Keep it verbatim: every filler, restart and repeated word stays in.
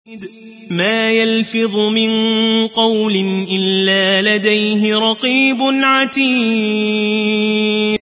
ما يلفظ من قول إلا لديه رقيب عتيد